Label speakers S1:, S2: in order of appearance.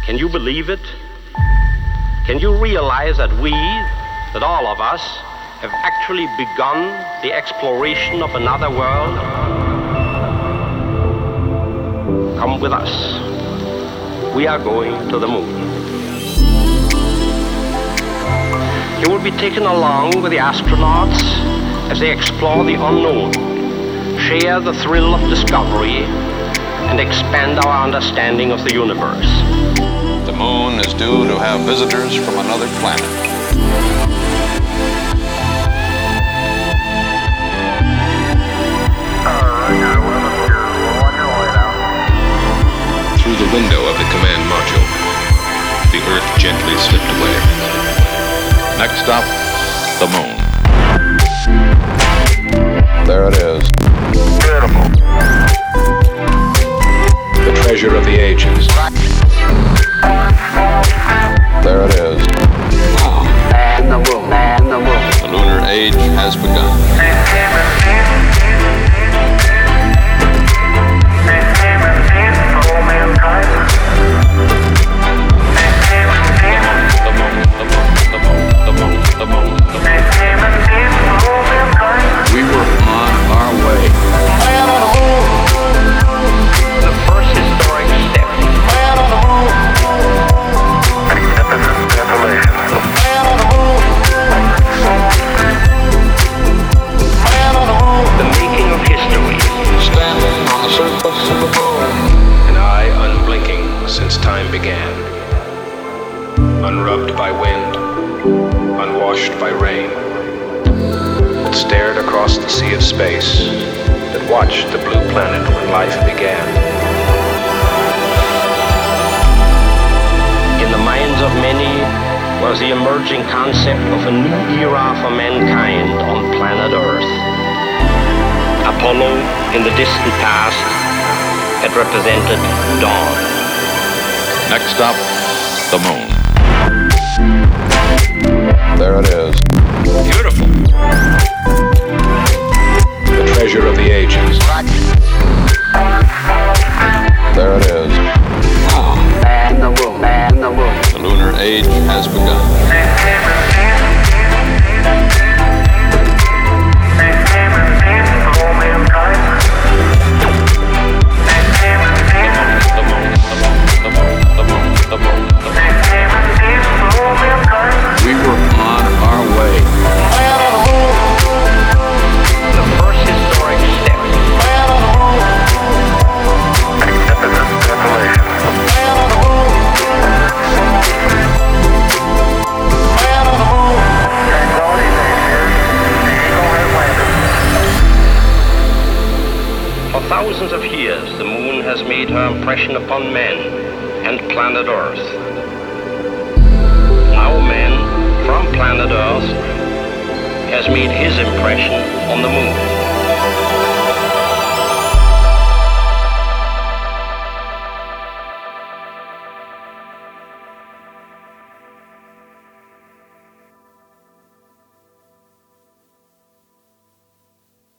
S1: Can you believe it? Can you realize that that all of us, have actually begun the exploration of another world? Come with us. We are going to the moon. You will be taken along with the astronauts as they explore the unknown, share the thrill of discovery, and expand our understanding of the universe.
S2: The moon is due to have visitors from another planet.
S3: Through the window of the command module, the Earth gently slipped away.
S2: Next stop, the moon. There it is.
S4: Beautiful.
S3: The treasure of the ages.
S2: There it is.
S3: Wow.
S4: Man the moon.
S2: The lunar age has begun.
S3: We were on our way.
S1: The first historic step. The making of history.
S2: Standing on the surface of the moon.
S3: An eye unblinking since time began. Unrubbed by wind, unwashed by rain. That stared across the sea of space, that watched the blue planet when life began.
S1: In the minds of many was the emerging concept of a new era for mankind on planet Earth. Apollo, in the distant past, had represented dawn.
S2: Next stop, the moon. There it is.
S3: Beautiful. The treasure of the ages.
S2: There it is.
S3: Wow.
S4: Man the moon.
S2: The lunar age has begun.
S3: We were on our way.
S1: The first historic step. For thousands of years, the moon has made her impression upon men and planet Earth. Now man, from planet Earth, has made his impression on the moon.